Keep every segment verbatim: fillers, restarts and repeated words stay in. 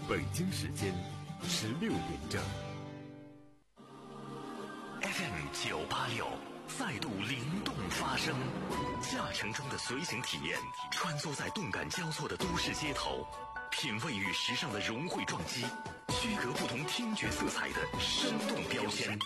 北京时间十六点整。 F M 九八六再度灵动发声，驾乘中的随行体验，穿梭在动感交错的都市街头，品味与时尚的融汇撞击，区隔不同听觉色彩的生动标签。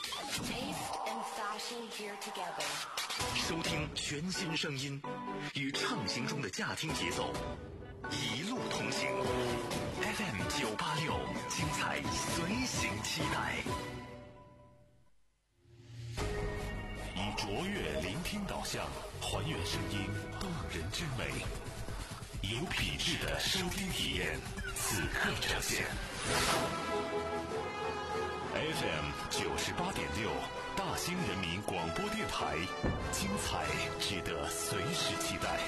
收听全新声音，与畅行中的驾听节奏，一路同行。F M 九八六，精彩随行期待。以卓越聆听导向，还原声音动人之美，有品质的收听体验，此刻呈现。F M 九十八点六，大兴人民广播电台，精彩值得随时期待。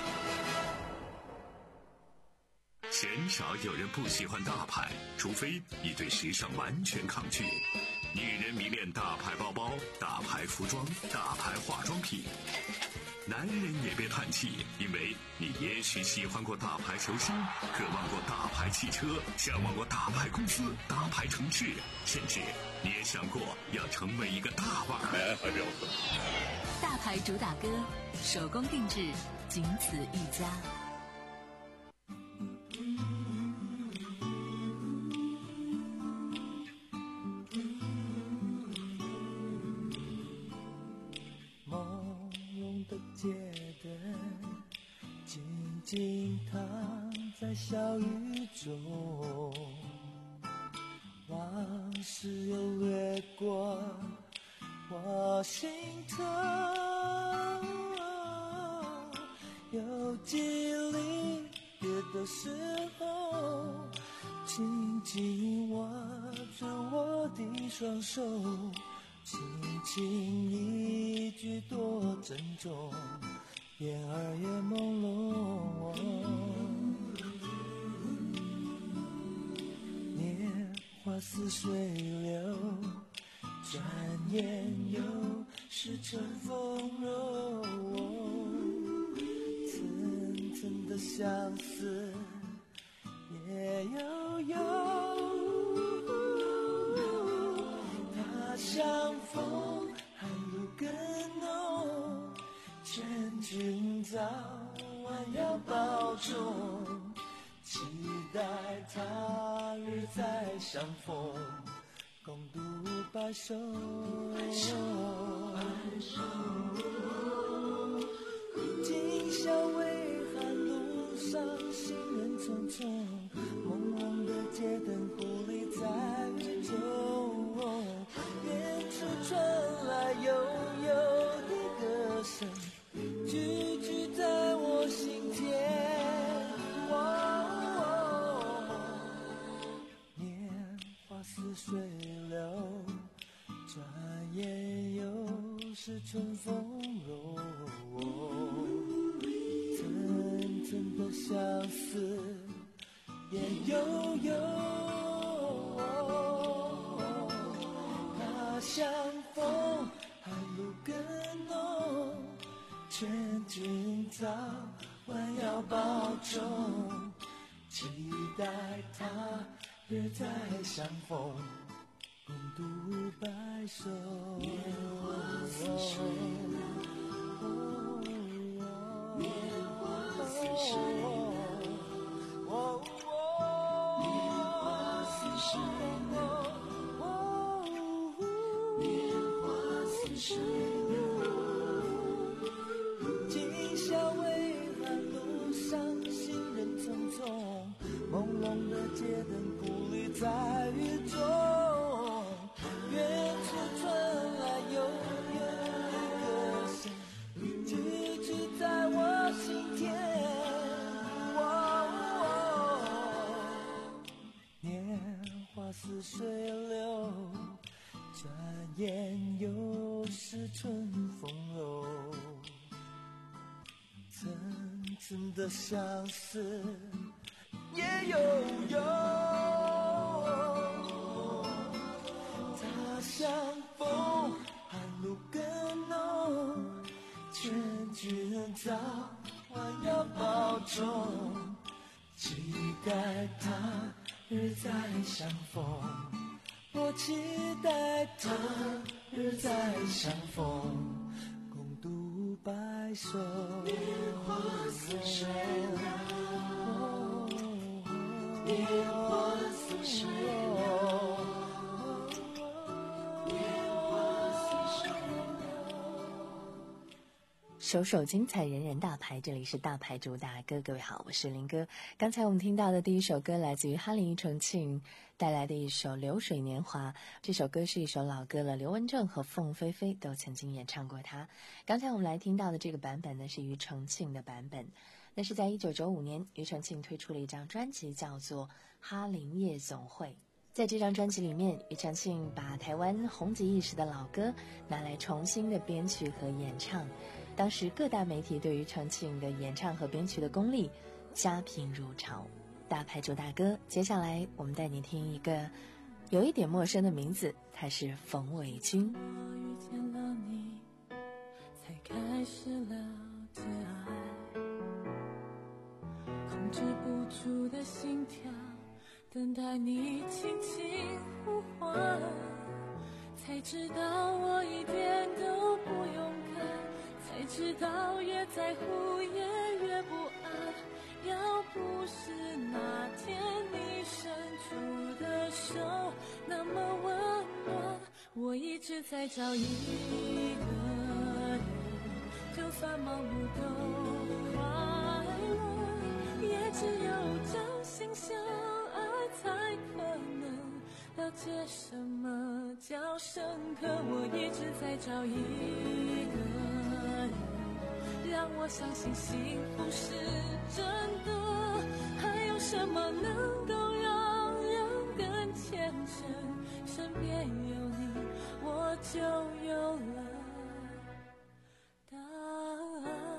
鲜少有人不喜欢大牌，除非你对时尚完全抗拒。女人迷恋大牌包包、大牌服装、大牌化妆品。男人也别叹气，因为你也许喜欢过大牌球星，渴望过大牌汽车，向往过大牌公司、大牌城市，甚至你也想过要成为一个大腕。哎，还表示大牌主打歌，手工定制，仅此一家。 街灯静静躺在小雨中，往事又掠过我心头，有几离别的时候，紧紧握着我的双手，轻轻一句多珍重，眼儿也朦胧。年华似水流，转眼又是春风柔。层层的相思也悠悠，他乡风寒露更浓，劝君早晚要保重，期待他日再相逢，共度白首。今宵微寒路上行人匆匆，朦胧的街灯孤立在雨中，远处传来悠悠的歌声，句句在我心田。年华似水流，转眼又是春风柔。层层的相思也悠悠，他乡风寒露更浓，劝君早晚要保重，期待他日再相逢，共度白首。年华似水流，年华似水流，年华似水流，年华似水流。今宵微寒路上行人匆匆，朦胧的街灯孤立在雨中，远处传来悠悠的歌声，句句在我心田。年华似水流，转眼又是春风柔。层层的相思也悠悠，他乡风寒露更浓，劝君早晚要保重，期待他日日再相逢，我期待他日再相逢，共度白首。年华似水流，年华似水流。 首首精彩，人人大牌。这里是大牌主打歌，各位好，我是林哥。刚才我们听到的第一首歌来自于哈林庾澄庆带来的一首《流水年华》，这首歌是一首老歌了，刘文正和凤飞飞都曾经演唱过它。刚才我们来听到的这个版本呢，是庾澄庆的版本。那是在一九九五年，庾澄庆推出了一张专辑，叫做《哈林夜总会》。在这张专辑里面，庾澄庆把台湾红极一时的老歌拿来重新的编曲和演唱。当时各大媒体对于庾澄庆的演唱和编曲的功力佳评如潮。大牌主打歌，接下来我们带你听一个有一点陌生的名字，他是冯伟军。 我遇见了你，才开始了解爱，控制不住的心跳，等待你轻轻呼唤，才知道我一点都不勇敢，才知道越在乎也越不安。要不是那天你伸出的手那么温暖，我一直在找一个人，就算忙碌都快乐，也只有真心相爱才可能了解什么叫深刻。我一直在找一个人，让我相信幸福是真的，还有什么能够让人更虔诚？身边有你，我就有了答案。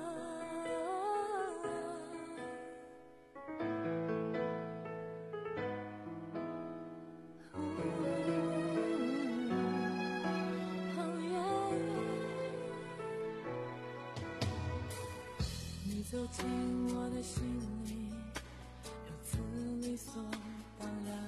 走进我的心里，如此理所当然，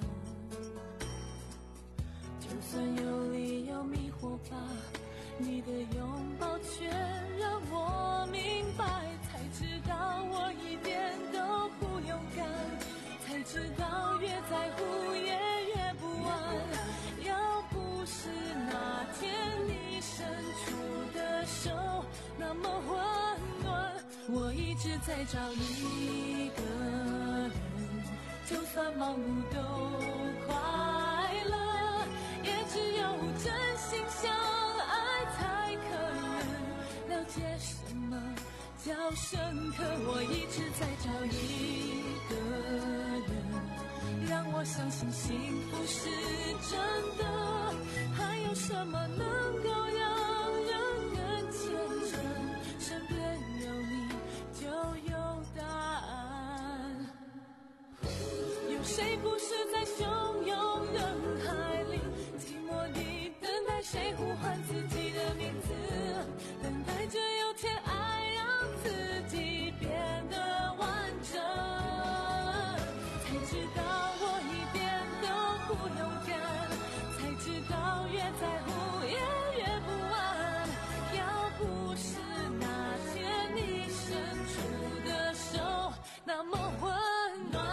就算有理由迷惑吧，你的拥抱却让我明白，才知道我一点都不勇敢，才知道越在乎也越不安。要不是那天你伸出的手那么温暖，我一直在找一个人，就算忙碌都快乐，也只有真心相爱才可能了解什么叫深刻。我一直在找一个人，让我相信幸福是真的，还有什么能够让人更虔诚？身边有你就有答案。有谁不是在汹涌人海里，寂寞地等待谁呼唤自己的名字，等待着有天爱让自己变得完整，才知道我一点都不勇敢，才知道越在乎也越不安。要不是那天你伸出的手那么温暖，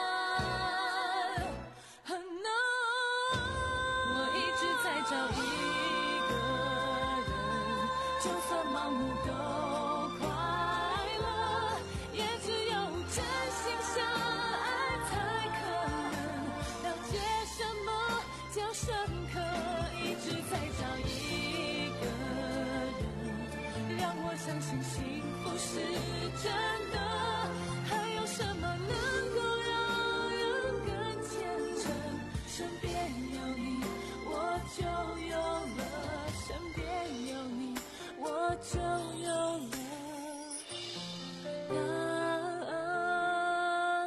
我一直在找一个人，就算忙碌都快乐，也只有真心相爱才可能了解什么叫深刻。一直在找一个人，让我相信幸福是真的，还有什么能够让人更虔诚？身边有你，我就有了，身边有你，我就有了答案。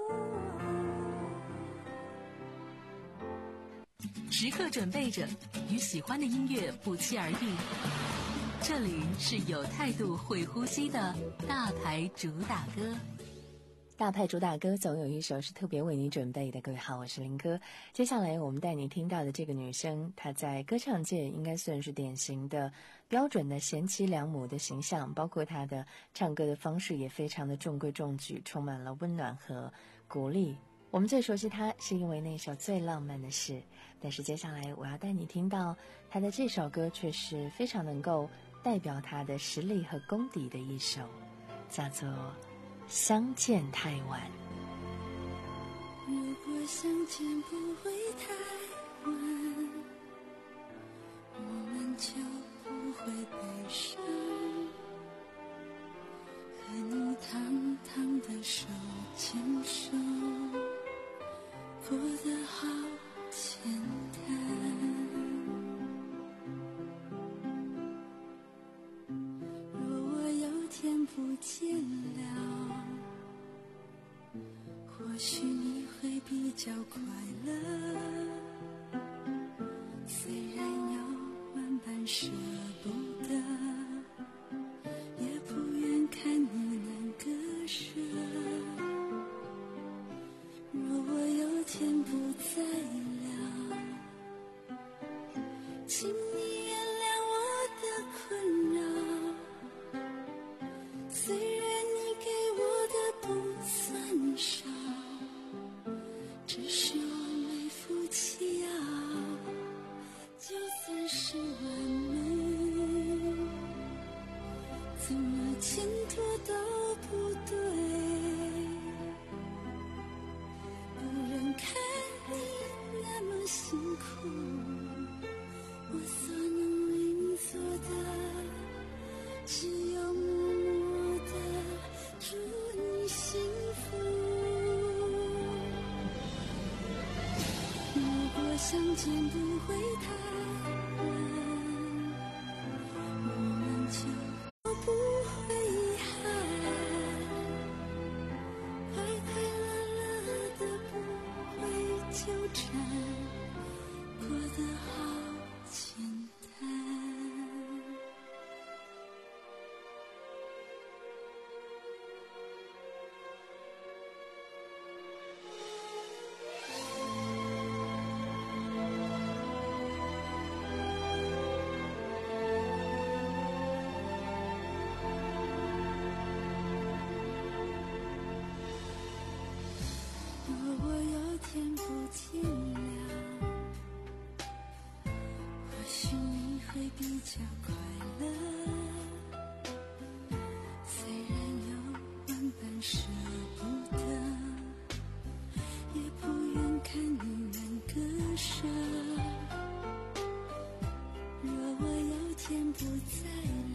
时刻准备着，与喜欢的音乐不期而遇。这里是有态度、会呼吸的大牌主打歌。 大派主打歌总有一首是特别为你准备的。各位好，我是林哥。接下来我们带你听到的这个女生，她在歌唱界应该算是典型的标准的贤妻良母的形象，包括她的唱歌的方式也非常的中规中矩，充满了温暖和鼓励。我们最熟悉她是因为那首最浪漫的事，但是接下来我要带你听到她的这首歌却是非常能够代表她的实力和功底的一首，叫做相见太晚。 如果相见不会太晚，我们就不会悲伤，和你堂堂的手牵手，过得好简单。若我有天不见了，或许你会比较快乐，虽然有万般舍不得，也不愿看你难割舍。若我有天不在了，请你原谅我的困扰，虽然你给我的不算少，只是我没福气要，就算是完美，怎么牵拖都不对，不忍看你那么辛苦，我所能为你做的，只有默默的祝你幸福。如果相见不会太晚，我们就不会遗憾，快快乐乐的不会纠缠，过得好简单。若我有天不见了，或许你会比较快乐，虽然有万般舍不得，也不愿看你难割舍。若我有天不在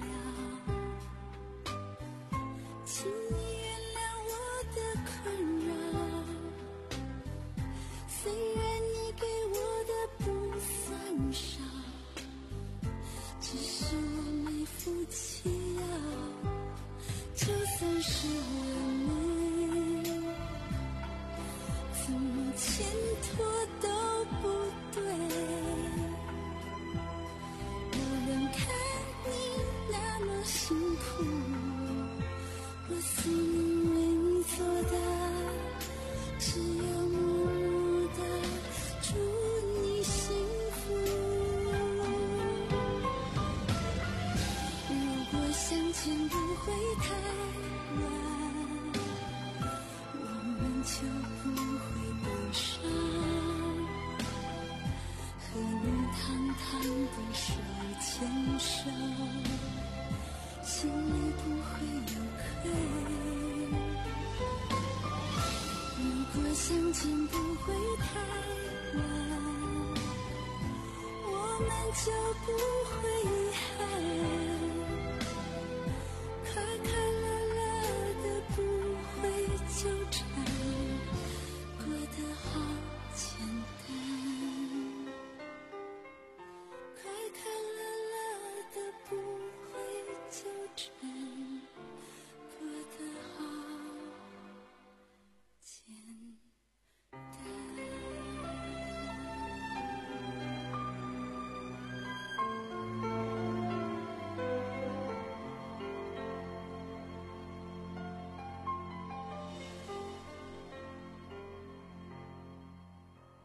了，请你原谅我的困扰，虽然你给我的不算少，只是我没福气要，就算是完美，怎么牵拖都不对，不忍看你那么辛苦，我所能为你做的，只有默默的祝你幸福。如果相见不会太晚，我们就不会悲伤，和你堂堂的手牵手，心里不会有愧。如果相见不会太晚，我们就不会遗憾，快快乐乐的不会纠缠，过得好简单，快快乐乐的不会纠缠，过得好简单。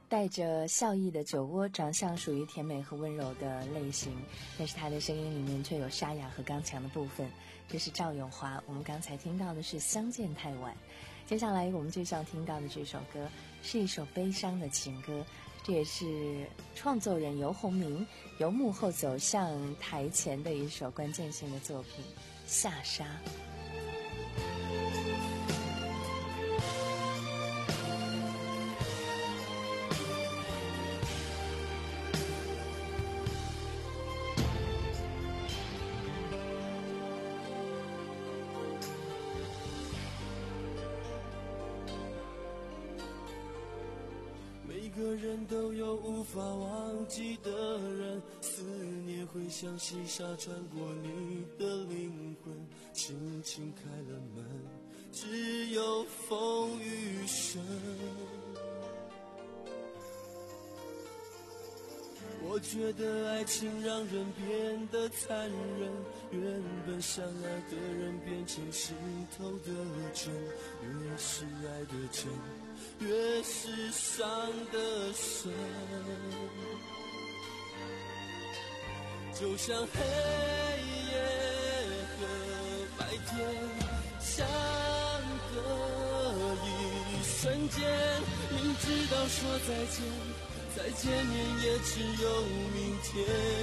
带着笑意的酒窝，长相属于甜美和温柔的类型，但是她的声音里面却有沙哑和刚强的部分。这是赵咏华，我们刚才听到的是《相见太晚》。接下来我们就想听到的这首歌是一首悲伤的情歌，这也是创作人游鸿明由幕后走向台前的一首关键性的作品《下沙》。 每个人都有无法忘记的人，思念会像细沙穿过你的灵魂，轻轻开了门，只有风雨声。我觉得爱情让人变得残忍，原本相爱的人变成心头的针，越是爱的真，越是伤得深。就像黑夜和白天相隔一瞬间，明知道说再见，再见面也只有明天。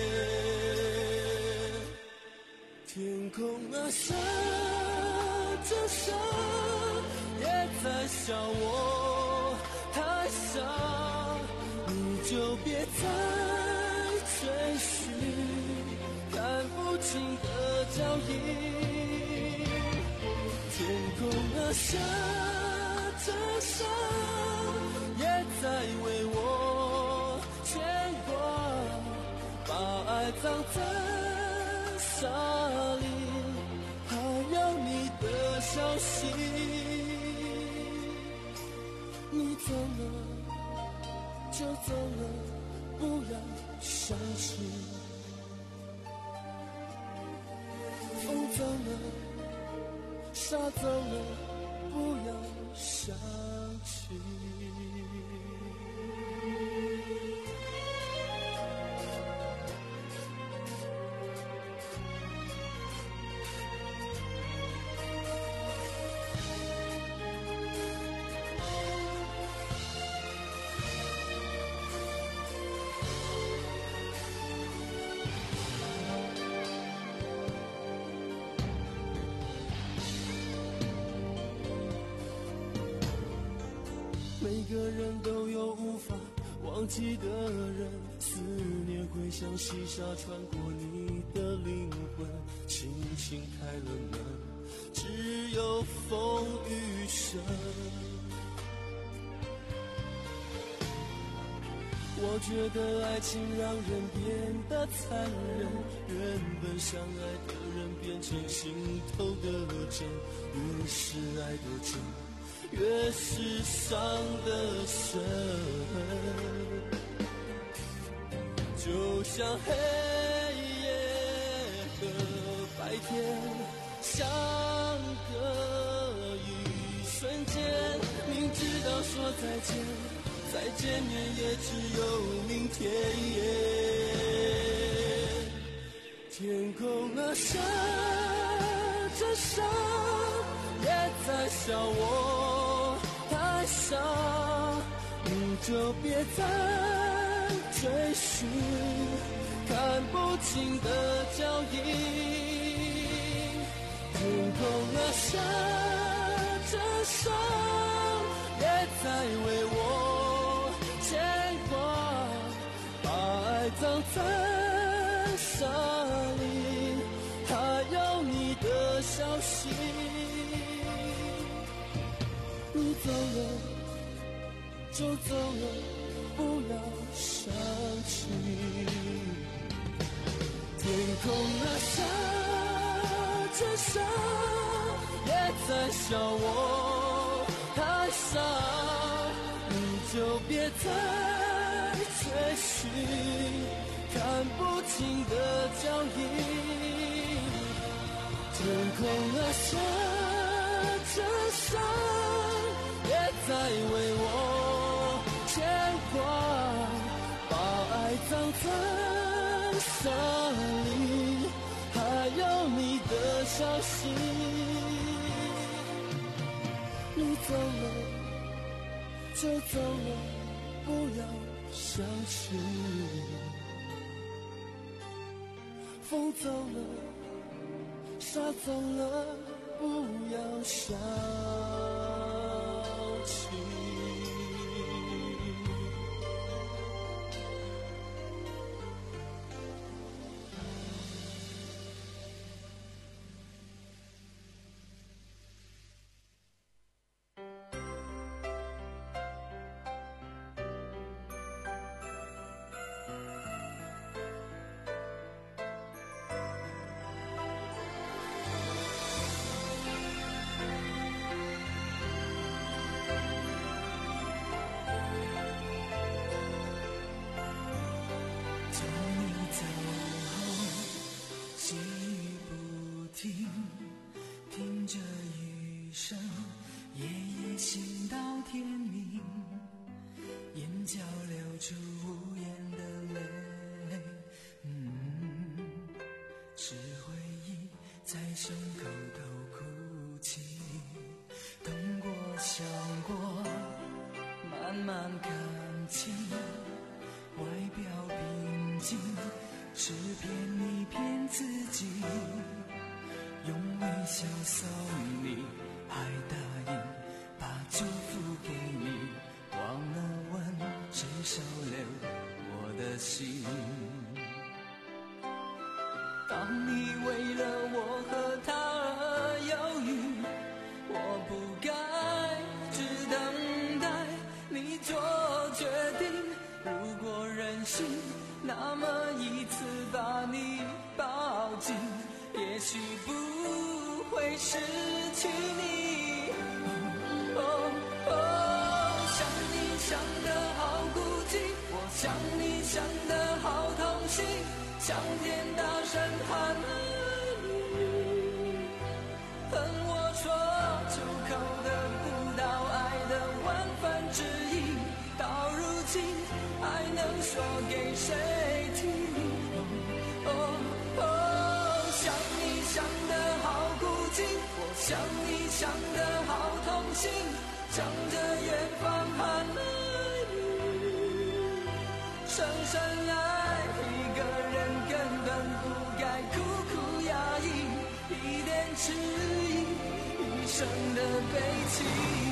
天空啊，下着沙，也在笑我太傻，你就别再追寻看不清的脚印。天空啊，下着沙，也在为我牵挂，把爱葬在沙里，还有你的消息。你走了就走了，不要伤心。风走了，沙走了，不要想起。每个人都有无法忘记的人，思念会像细沙穿过你的灵魂，轻轻开了门，只有风雨声。我觉得爱情让人变得残忍，原本相爱的人变成心头的针，越是爱的真，越是伤得深。就像黑夜和白天相隔一瞬间，明知道说再见，再见面也只有明天。天空啊，下着沙，也在笑我太傻，你就别再追寻看不清的脚印。天空啊，下着沙，也在为我牵挂，把爱葬在沙里，还有你的消息。你走了就走了，不要想起。天空啊，下着沙，也在笑我太傻，你就别再追寻看不清的脚印。天空啊，下着沙，也在为我牵挂， 色里还有你的消息。你走了就走了，不要消失。风走了，沙走了，不要想起。听着雨声，夜夜醒到天明，眼角流出无言的泪。嗯，是回忆在胸口头哭泣，痛过想过，慢慢看清，外表平静，是骗你骗自己。用微笑送你，还答应把祝福给你，忘了问谁收留我的心。当你为了我和他而犹豫，我不该只等待你做决定。如果任性，那么一次把你抱紧，也许不会失去你。哦哦，想你想得好孤寂，我想你想得好痛心，向天大声喊爱你，恨我说出口得不到爱的万分之一，到如今还能说给谁听？哦哦，想你想得好孤寂，我想你想得好痛心，向着远方喊爱你，深深爱一个人根本不该苦苦压抑，一点迟疑，一生的悲戚。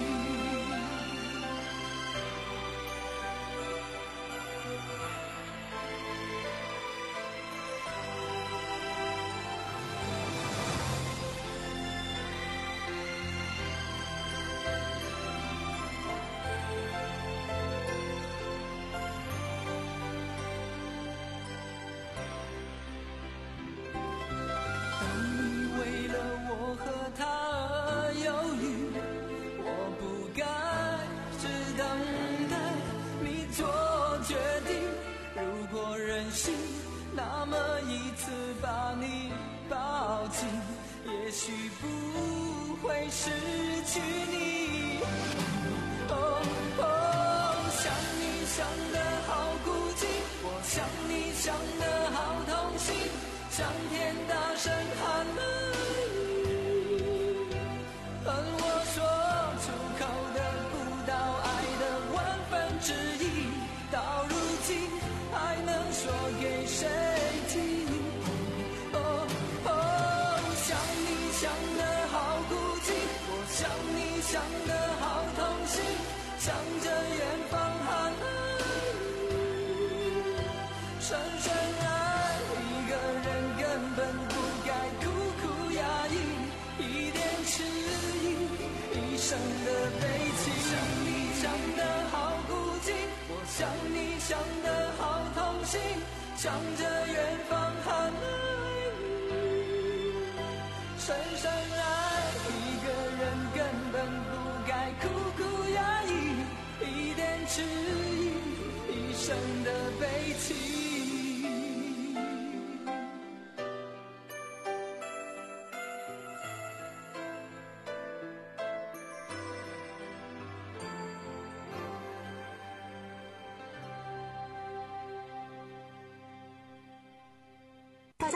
那么一次把你抱紧，也许不会失去你。哦哦，想你想得好孤寂，我想你想得好痛心，向天大声喊爱你，恨我说出口得不到爱的万分之一，到如今还能说给谁听？哦哦，想你想得好孤寂，我想你想得好痛心，向着远方喊爱你，深深爱一个人根本不该苦苦压抑，一点迟疑，一生的悲戚。想你想得好孤寂，我想你想得好痛心，向着远方喊爱你，深深爱一个人根本不该苦苦压抑，一点迟疑，一生的悲戚。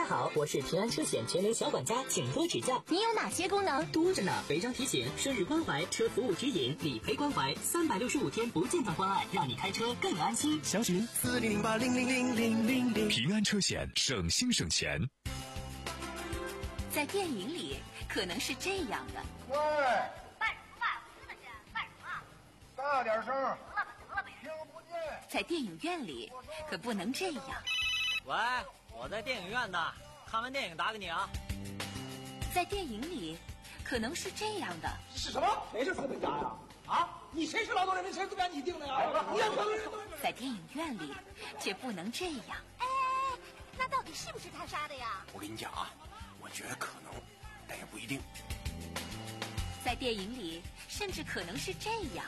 好，我是平安车险全能小管家，请多指教。 你有哪些功能？ 多着呢，违章提醒、生日关怀、车服务指引、理赔关怀，三百六十五天不间断关爱，让你开车更安心。 详询四零零八零零零零零零。 平安车险，省心省钱。 在电影里可能是这样的。 喂，办什么办？我真的是办什么？大点声，得了吧得了吧，听不见。 在电影院里可不能这样。 喂，我在电影院呢，看完电影打给你啊。 在电影里可能是这样的。 是什么？谁是资本家呀？啊，你谁是劳动人民？谁资本家你定的呀？你要在电影院里却不能这样。 哎，那到底是不是他杀的呀？ 我跟你讲啊，我觉得可能，但也不一定。 在电影里甚至可能是这样。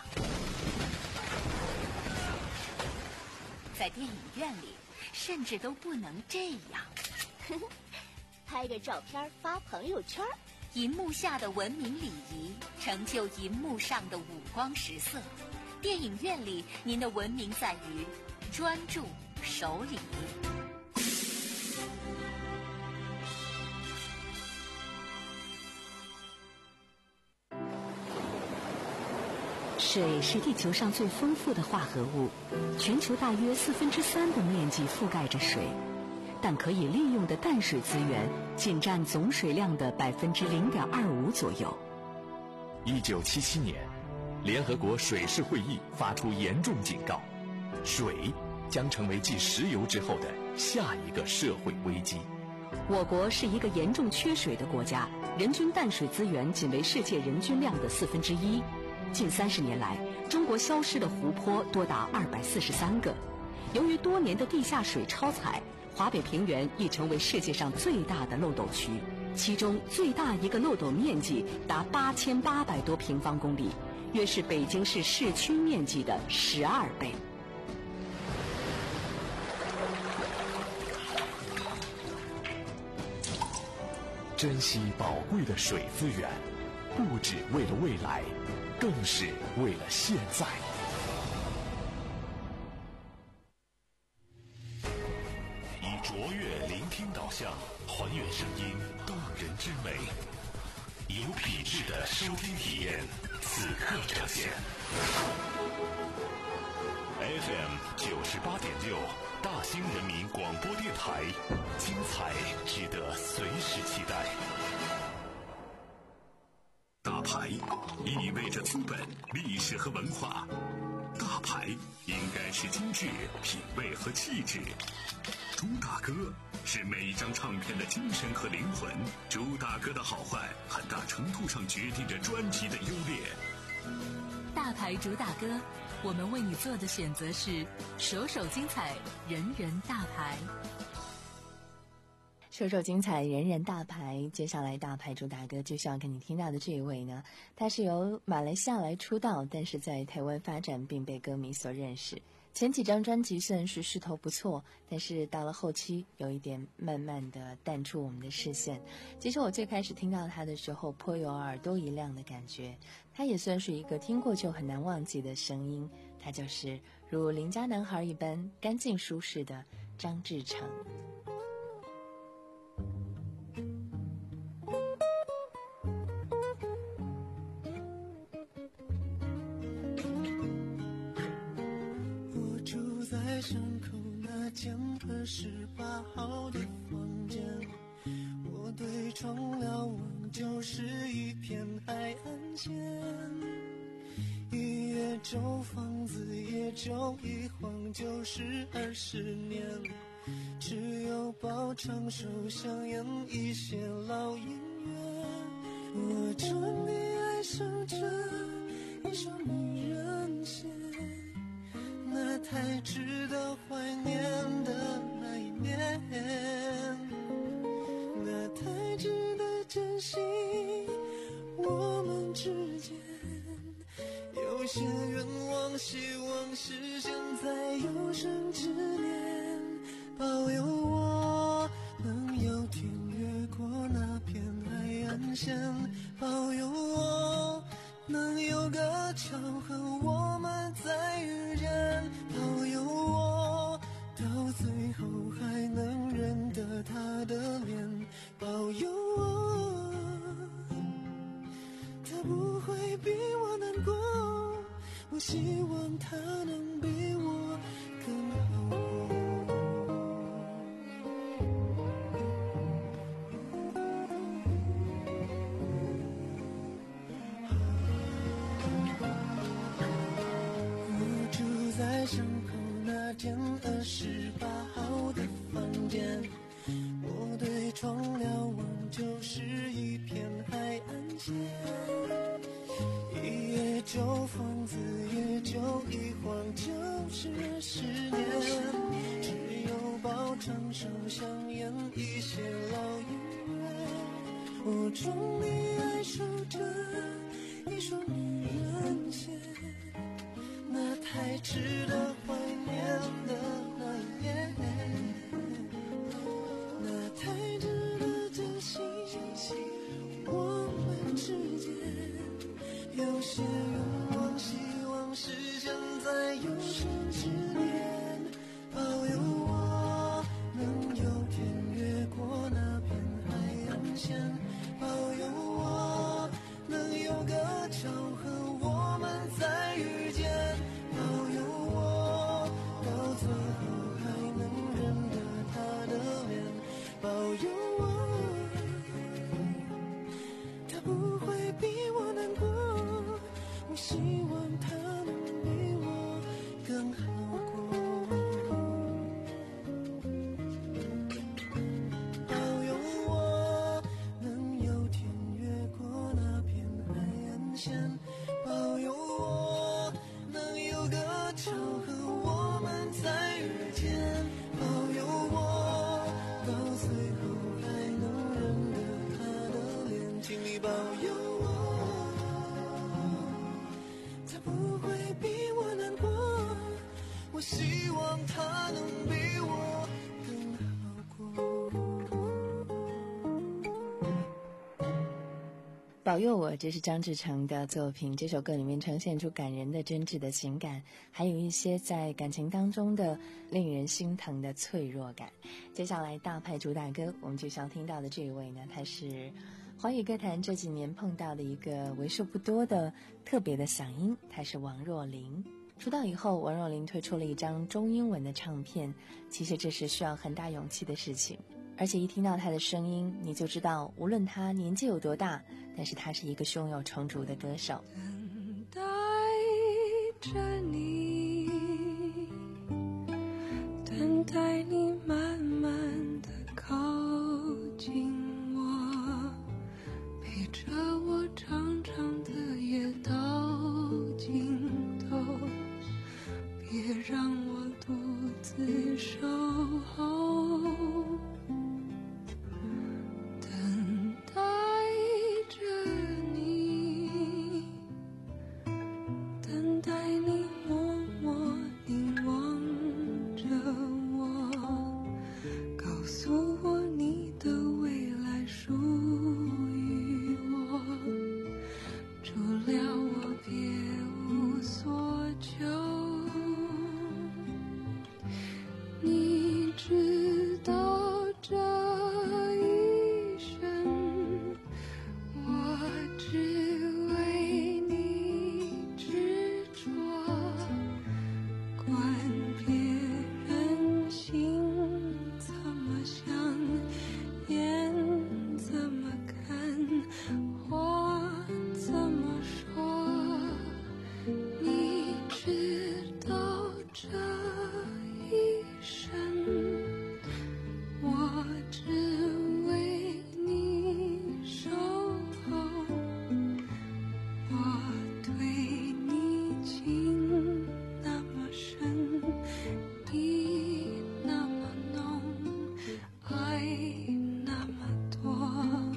在电影院里甚至都不能这样。 拍个照片发朋友圈。 银幕下的文明礼仪成就银幕上的五光十色。电影院里您的文明在于专注守礼。 水是地球上最丰富的化合物，全球大约四分之三的面积覆盖着水，但可以利用的淡水资源仅占总水量的百分之零点二五左右。 一九七七年，联合国水事会议发出严重警告，水将成为继石油之后的下一个社会危机。 我国是一个严重缺水的国家，人均淡水资源仅为世界人均量的四分之一。近三十年来，中国消失的湖泊多达二百四十三个。由于多年的地下水超采，华北平原已成为世界上最大的漏斗区，其中最大一个漏斗面积达八千八百多平方公里，约是北京市市区面积的十二倍。 珍惜宝贵的水资源，不只为了未来，更是为了现在。以卓越聆听导向，还原声音动人之美，有品质的收听体验，此刻呈现。F M 九十八点六，大兴人民广播电台，精彩值得随时期待。大牌意味着资本、历史和文化，大牌应该是精致、品味和气质。朱大哥是每一张唱片的精神和灵魂，朱大哥的好坏很大程度上决定着专辑的优劣。 大牌主打歌，我们为你做的选择是首首精彩，人人大牌。 首首精彩，人人大牌。接下来大牌主打歌就像跟你听到的这一位呢，他是由马来西亚来出道，但是在台湾发展并被歌迷所认识。前几张专辑虽然是势头不错，但是到了后期有一点慢慢的淡出我们的视线。其实我最开始听到他的时候颇有耳朵一亮的感觉，他也算是一个听过就很难忘记的声音，他就是如邻家男孩一般干净舒适的张志成。 巷口那间二十八号的房间，我对窗瞭望，就是一片海岸线。一叶舟房子也就一晃就是二十年，只有抱长手相沿一些老姻缘。我真的爱上这一首女人线，那太值得怀念的那一面，那太值得珍惜我们之间。有些愿望希望实现在有生之年，保佑我能有天越过那片海岸线，保佑我能有个巧合我们再遇见，保佑我到最后还能认得他的脸。 那间二十八号的房间，我对窗瞭望，就是一片海岸线。一夜就疯，子夜就一晃，就是二十年。只有包场上香烟一些老音乐，我终于爱上这一双女人线。那太值得怀念的那一夜，那太值得珍惜我们之间。有些愿望希望实现在有生之年，保佑我能有天越过那片海岸线，保佑我能有个巧合我们再遇见，保佑我到最后还能认得他的脸，保佑我他不会比我难过，我希望他能比我更好过，保佑我能有天越过那片海岸线，保佑我能有个巧合我们再遇见，保佑我到最后还能认得他的脸，请你保佑我他不会比我难过，我希望他能比我更好过。 保佑我，这是张志成的作品。这首歌里面呈现出感人的真挚的情感，还有一些在感情当中的令人心疼的脆弱感。接下来大牌主打歌，我们就想听到的这一位呢，他是华语歌坛这几年碰到的一个为数不多的特别的嗓音，他是王若琳。出道以后，王若琳推出了一张中英文的唱片，其实这是需要很大勇气的事情，而且一听到她的声音，你就知道无论她年纪有多大，但是她是一个胸有成竹的歌手。 等待着你，等待你慢慢地靠近我，陪着我长长的夜到尽头，别让我独自守候，等待着你，等待你默默凝望着我，告诉我你的未来属于我，除了我别无所求。你知道这一生，我只为你执着，管别人心怎么想，眼怎么看，话怎么说，你知道这一生，我只为你守候，我对你情那么深，意那么浓，爱那么多。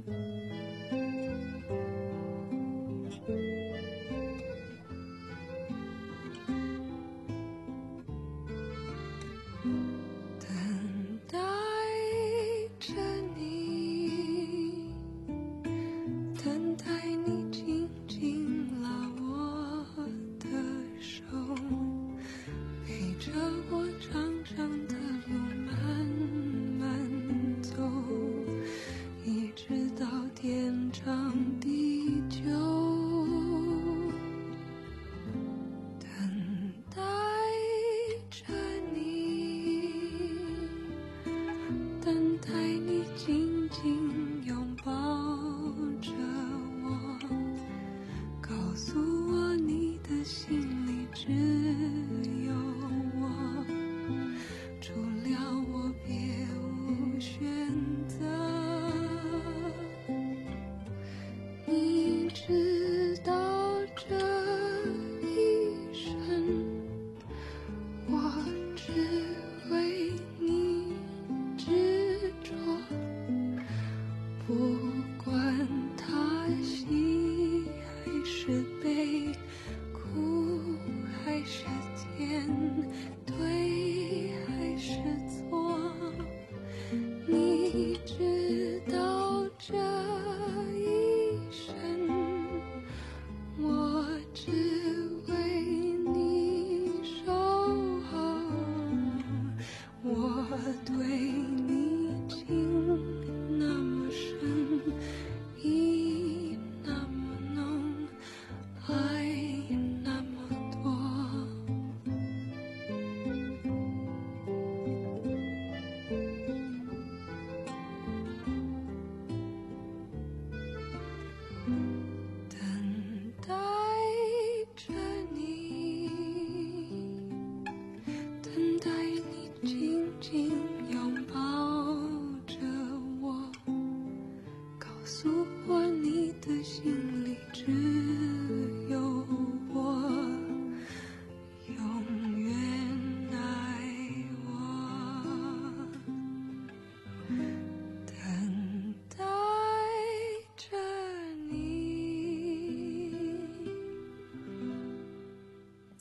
等待着你，等待你紧紧拉我的手，陪着我长长的路慢慢走，一直到天长地久。等待着你，等待你紧紧拥抱着我，告诉我你的心里只有我，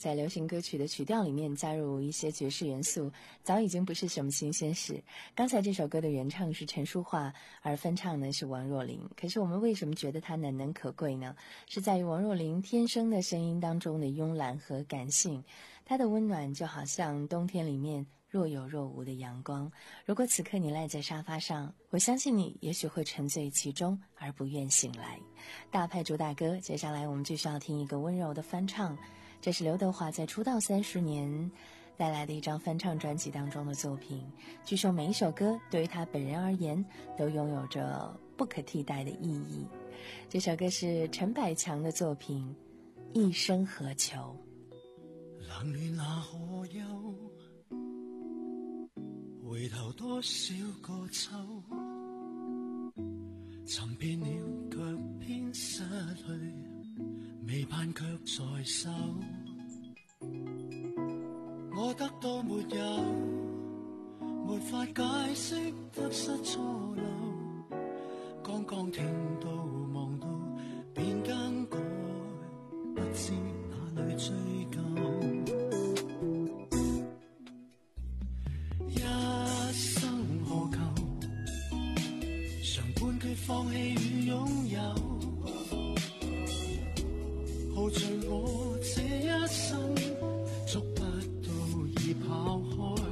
在流行歌曲的曲调里面加入一些爵士元素，早已经不是什么新鲜事。刚才这首歌的原唱是陈淑桦，而翻唱呢是王若琳。可是我们为什么觉得它难能可贵呢？是在于王若琳天生的声音当中的慵懒和感性，它的温暖就好像冬天里面若有若无的阳光。如果此刻你赖在沙发上，我相信你也许会沉醉其中而不愿醒来。大派主打歌，接下来我们就需要听一个温柔的翻唱，这是刘德华在出道三十年带来的一张翻唱专辑当中的作品。据说每一首歌对于他本人而言都拥有着不可替代的意义。这首歌是陈百强的作品《一生何求》。 冷暖那可休，回頭多少個秋，尋遍了卻偏失去，未盼卻在手。我得到沒有，沒法解釋得失錯漏，剛剛聽到望到便更改，不知哪裏追究。放棄與擁有，耗盡我這一生，捉不到已跑開。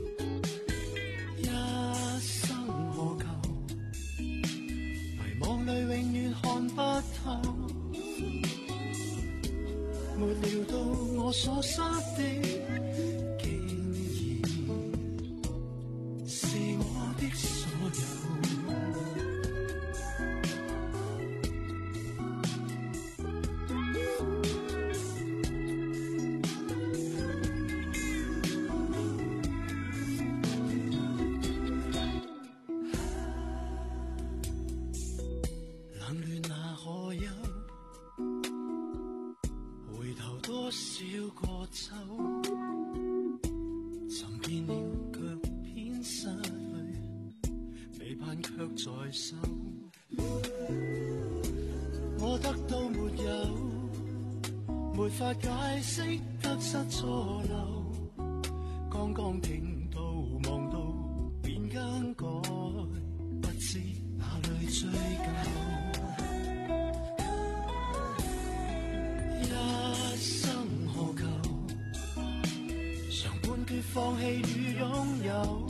一生何求，迷惘裏永遠看不透，沒料到我所失的，竟然是我的所有。我得到沒有，沒法解釋得失錯漏，剛剛聽到望到便更改，不知哪裏追究。一生何求，常半決放棄與擁有，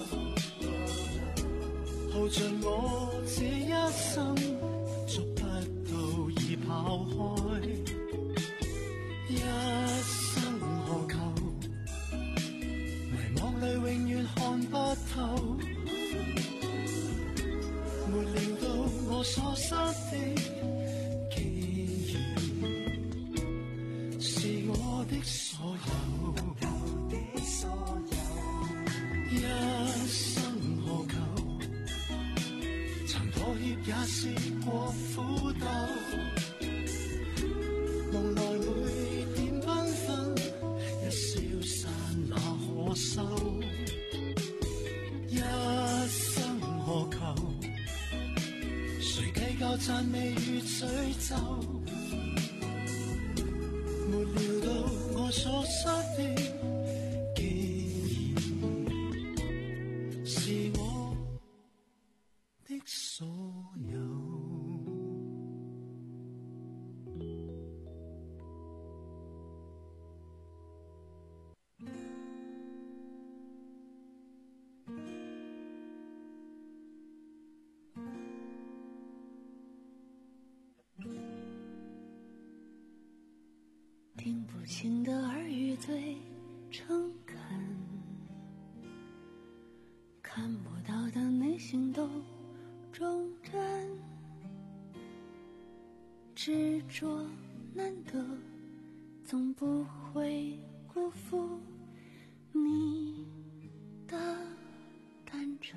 耗盡我這一生，捉不到已跑開。一生何求，迷惘裏永遠看不透，沒料到我所失的，竟然是我的所有。一生何求，曾妥協也試過苦鬥，夢來每點繽紛，一消散那可收。一生何求，誰計較讚美與詛咒，沒料到我所失的，所有。 听不清的耳语最诚恳，看不到的内心都忠贞，执着难得，总不会辜负你的单纯。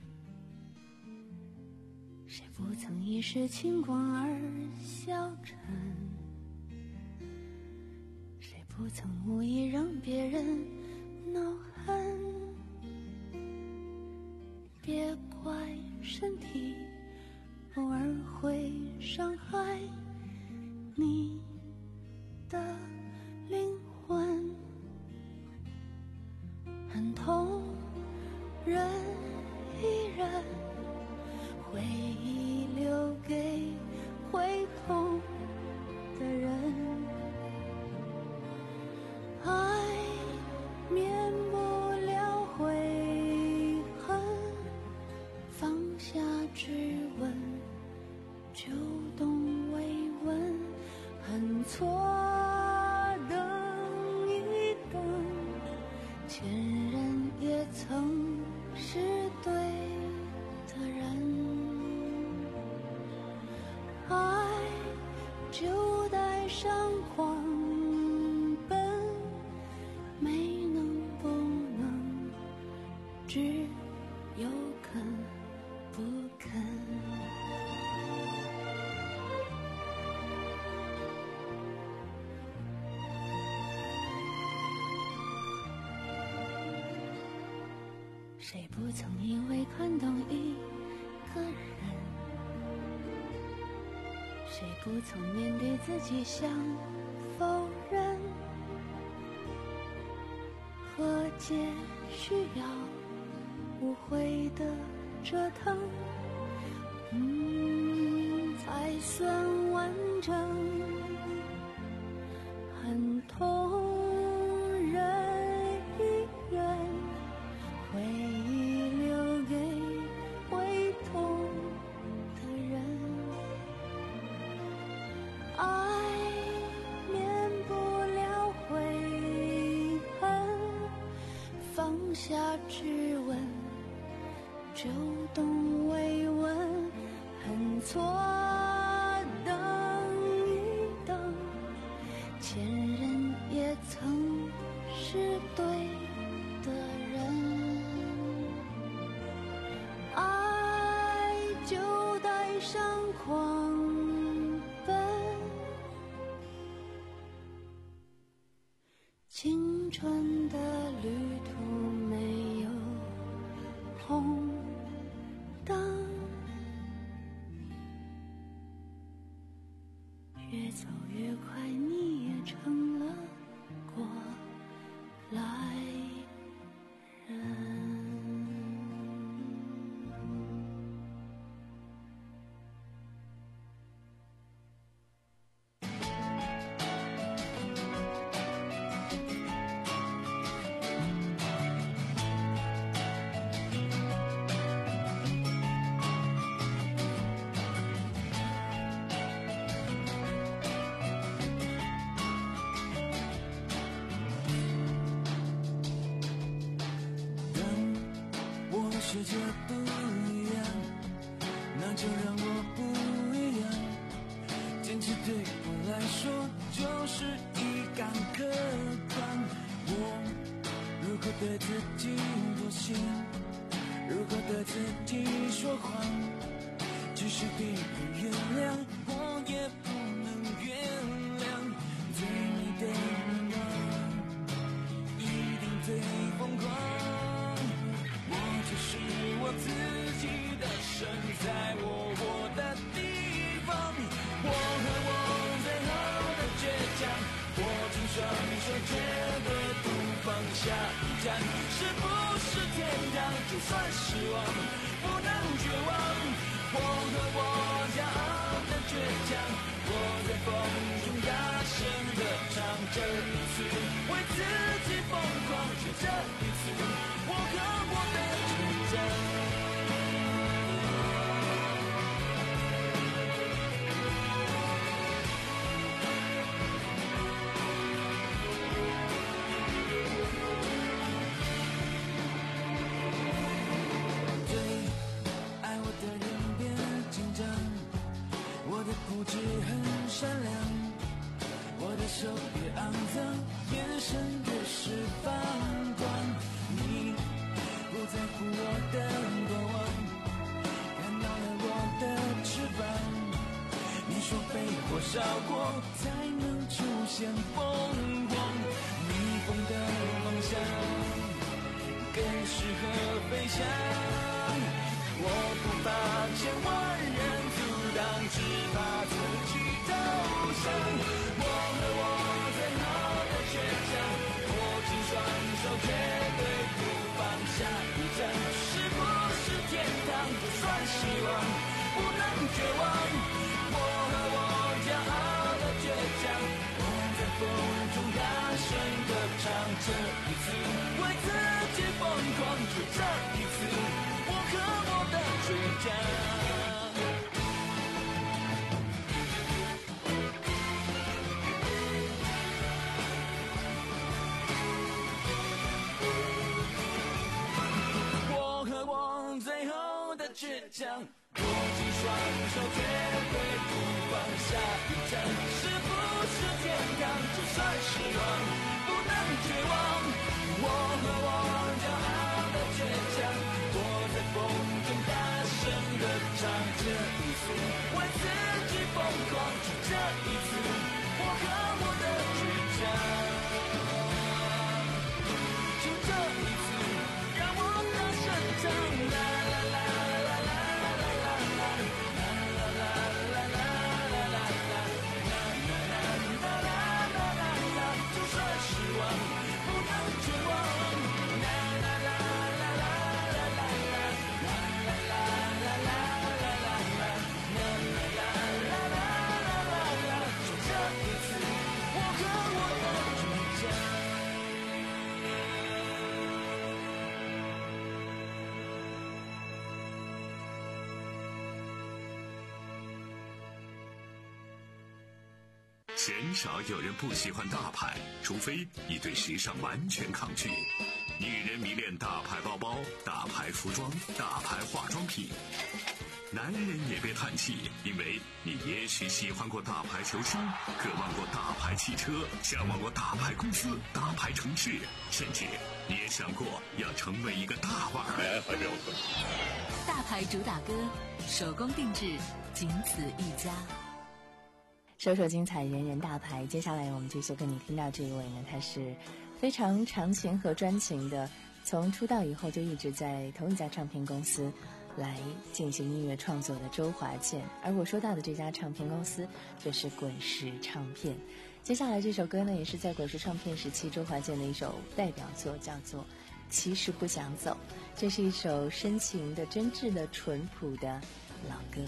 谁不曾一时轻狂而消沉？谁不曾无意让别人恼恨？别怪身体偶尔会伤害你的灵魂。 只有肯不肯。谁不曾因为看懂一个人？谁不曾面对自己想否认？和解需要无悔的折腾，嗯，才算完整。很痛，忍一忍，回忆留给会痛的人。爱免不了悔恨，放下质问，就懂慰问。很错，等一等，前任也曾是对的人。爱就带上狂奔，青春的旅途没有红灯，越走越快，你也成了过来人。 世界不一样，那就让我不一样。坚持对我来说就是一杆客观。我如果对自己妥协，如果对自己说谎，即使别人原谅，我也不能原谅。最美的愿望一定最疯狂。是我自己的神，在我活的地方，我和我最后的倔强，握紧双手绝对不放下一站，是不是天堂？就算失望，不能绝望。我和我骄傲的倔强，我在风中大声地唱，这一次为自己疯狂，就这一次，我和我的固执很善良，我的手越肮脏，眼神越是放光。你不在乎我的过往，看到了我的翅膀。你说被火烧过才能出现凤凰，逆风的方向更适合飞翔。我不怕千万人阻挡，只怕自己投降。我和我最后的倔强，握紧双手绝对不放下一站，是不是天堂？就算失望，不能绝望。我和我骄傲的倔强，我在风中大声地唱，这一次为自己疯狂，就这一次，我和我的倔强。倔强，握紧双手，绝对不放下一站，是不是天堂？就算失望，不能绝望。我和我骄傲的倔强， 鲜少有人不喜欢大牌，除非你对时尚完全抗拒。女人迷恋大牌包包、大牌服装、大牌化妆品。男人也别叹气，因为你也许喜欢过大牌球星，渴望过大牌汽车，向往过大牌公司、大牌城市，甚至你也想过要成为一个大腕儿。 大牌主打歌，手工定制，仅此一家。 首首精彩，人人大牌。接下来我们继续跟你听到这一位呢，他是非常长情和专情的，从出道以后就一直在同一家唱片公司来进行音乐创作的周华健。而我说到的这家唱片公司就是滚石唱片。接下来这首歌呢，也是在滚石唱片时期周华健的一首代表作，叫做《其实不想走》。这是一首深情的、真挚的、淳朴的老歌。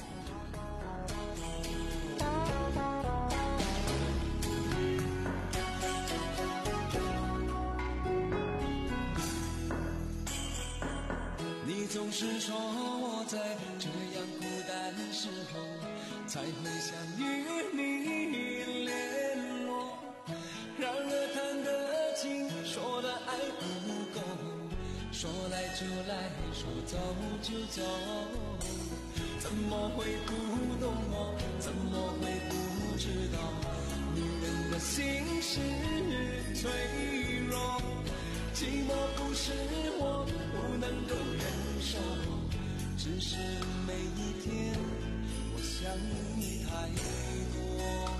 你总是说我在这样孤单时候才会想与你联络，然而谈的情，说的爱不够，说来就来，说走就走，怎么会不懂我，怎么会不知道女人的心是脆弱，寂寞不是我不能够忍受，只是每一天我想你太多。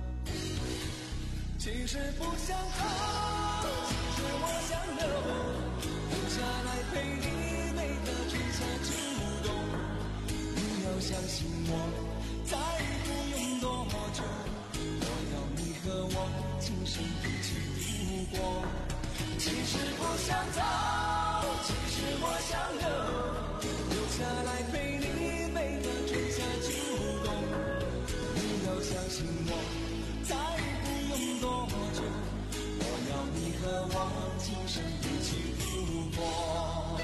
其实不想走，其实我想留，留下来陪你每个春夏秋冬。你要相信我，再不用多久，我要你和我今生一起度过。其实不想走，其实我想留，留下来陪你每个春夏秋冬。你要相信我，再不用多久，我要你和我今生一起度过。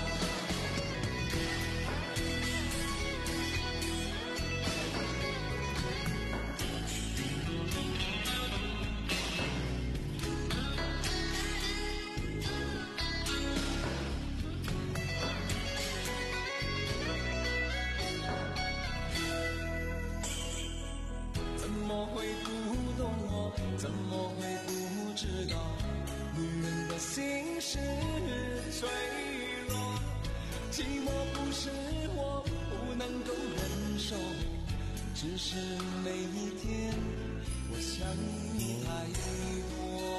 怎么会不知道女人的心是脆弱，寂寞不是我不能够忍受，只是每一天我想你太多。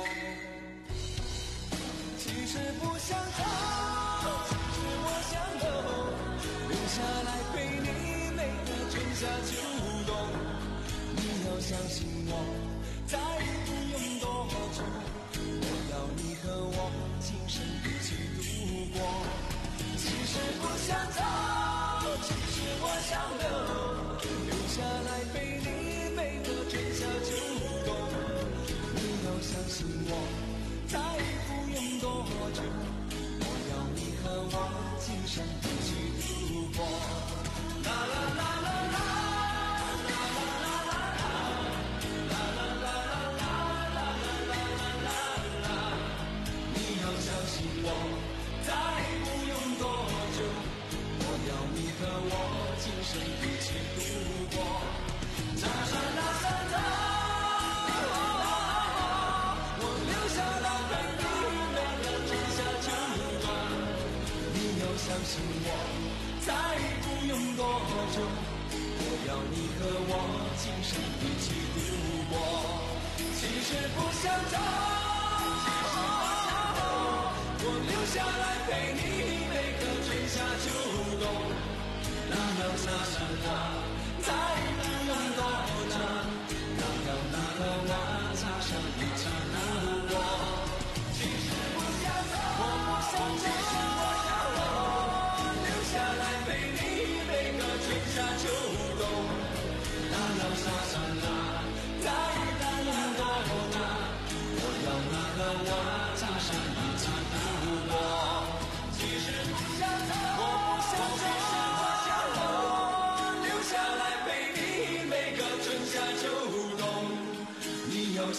其实不想走，其实我想留，留下来陪你每个春夏秋冬。你要相信我，再不用多久，我要你和我今生一起度过。其实不想走，其实我想留，留下来陪你每个春夏秋冬。你要相信我，再不用多久，我要你和我今生一起度过。啦啦啦啦啦。再不用多久，我要你和我今生一起度过。沙沙拉沙拉，我留下来陪你每个春夏秋冬。你要相信我，再不用多久，我要你和我今生一起度过。其实不想走，我留下来陪你每个春夏秋冬。啦啦啦啦啦，再不用多久，要要你和我今生一起度过。其实不想走，我不想走，其实我想留，留下来陪你每个春夏秋冬。啦啦啦啦啦，再不用多久，我要你和我今生一起度过。其实不想走，我不想走，其实我想留，留下来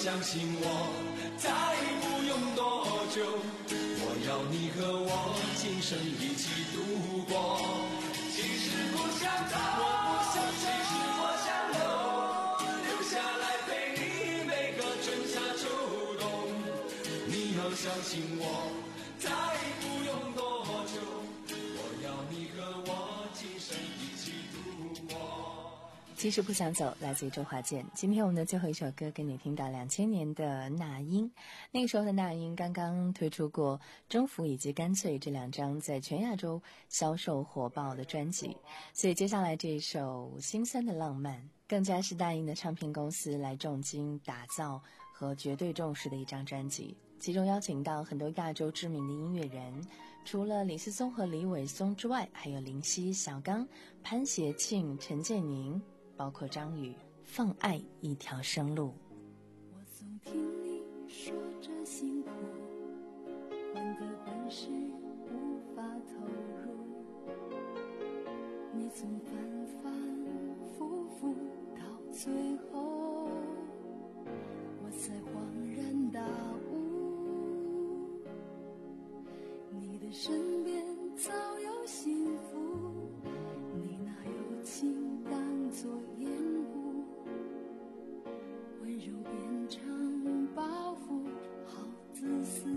相信我，再不用多久，我要你和我今生一起度过。其实不想走，我不想走，其实我想留，留下来陪你每个春夏秋冬。你要相信我，再不用多久，我要你和我今生一起度过。 其实不想走，来自于周华健。今天我们的最后一首歌跟你听到两千年的那英，那个时候的那英刚刚推出过《征服》以及《干脆》这两张在全亚洲销售火爆的专辑，所以接下来这一首《心酸的浪漫》更加是大英的唱片公司来重金打造和绝对重视的一张专辑，其中邀请到很多亚洲知名的音乐人，除了李思松和李伟松之外，还有林夕、小刚、潘协庆、陈建宁，包括张宇，放爱一条生路。 我总听你说着辛苦，混得本是无法投入，你总反反复复，到最后我才恍然大悟，你的身边早有幸福，你那有情当作掩护，温柔变成包袱，好自私，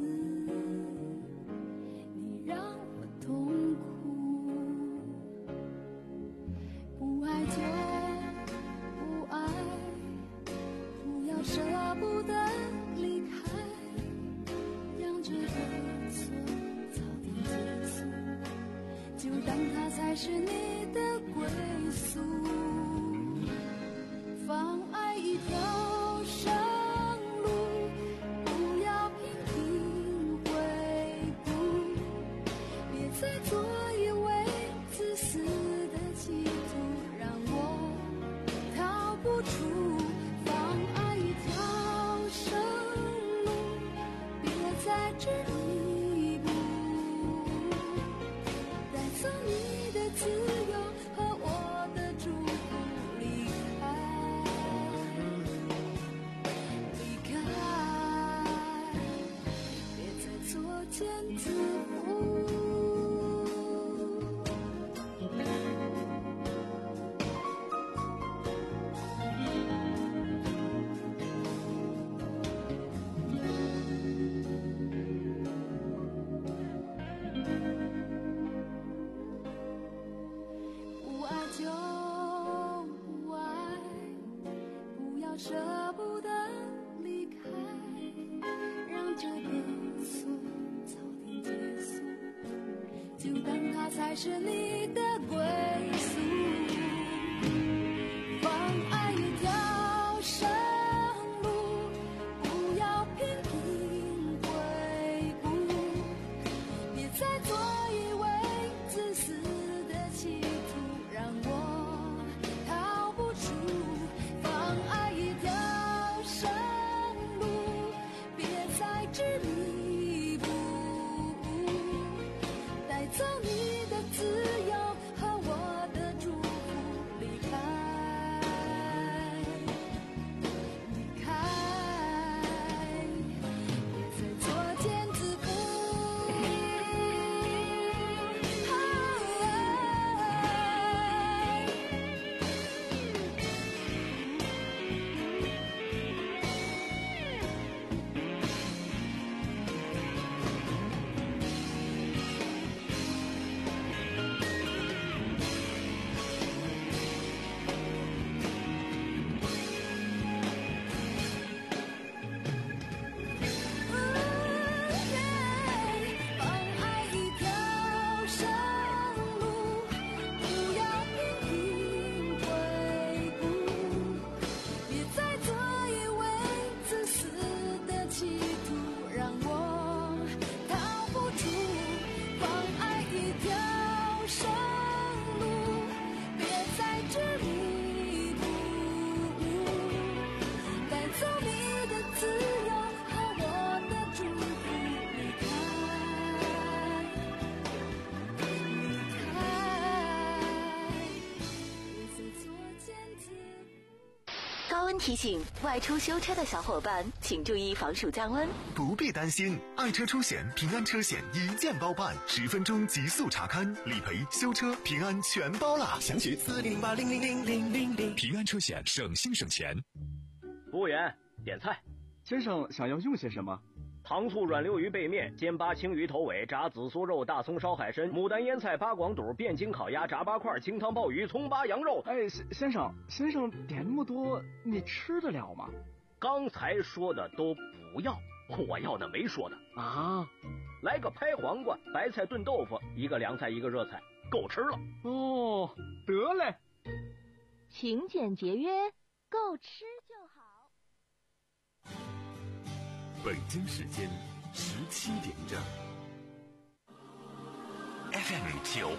你让我痛苦。不爱就不爱，不要舍不得离开，让这个错早点结束，就当它才是你的归宿。放爱一条生路，不要频频回顾，别再做一位自私的企图，让我逃不出。放爱一条生路，别再执迷不，带走你的自由和我的祝福，离开，离开，别再作茧自缚。不爱就不爱，不要舍不得离开，让这个错早点结束，就当它才是你的归宿。放爱一条生路，不要频频回顾，别再做一位自私的企图，让我逃不出。放爱一条生路，别再执迷不，带走你的自由和我的祝福，离开，离开，别再作茧自缚。 温提醒：外出修车的小伙伴，请注意防暑降温。 不必担心，爱车出险平安车险一键包办，十分钟极速查勘、理赔、修车、平安全包啦！详询四零八零零零零零零。平安车险，省心省钱。 服务员，点菜。 先生想要用些什么？ 糖醋软溜鱼背面、煎八青鱼头尾、炸紫苏肉、大葱烧海参、牡丹腌菜、八广肚、汴京烤鸭、炸八块、清汤鲍鱼、葱八羊肉。 哎，先生，先生点那么多，你吃得了吗？ 刚才说的都不要，我要的没说的啊。 来个拍黄瓜、白菜炖豆腐，一个凉菜，一个热菜，够吃了。 哦，得嘞。 勤俭节约，够吃就好。 北京时间十七点整。F M 九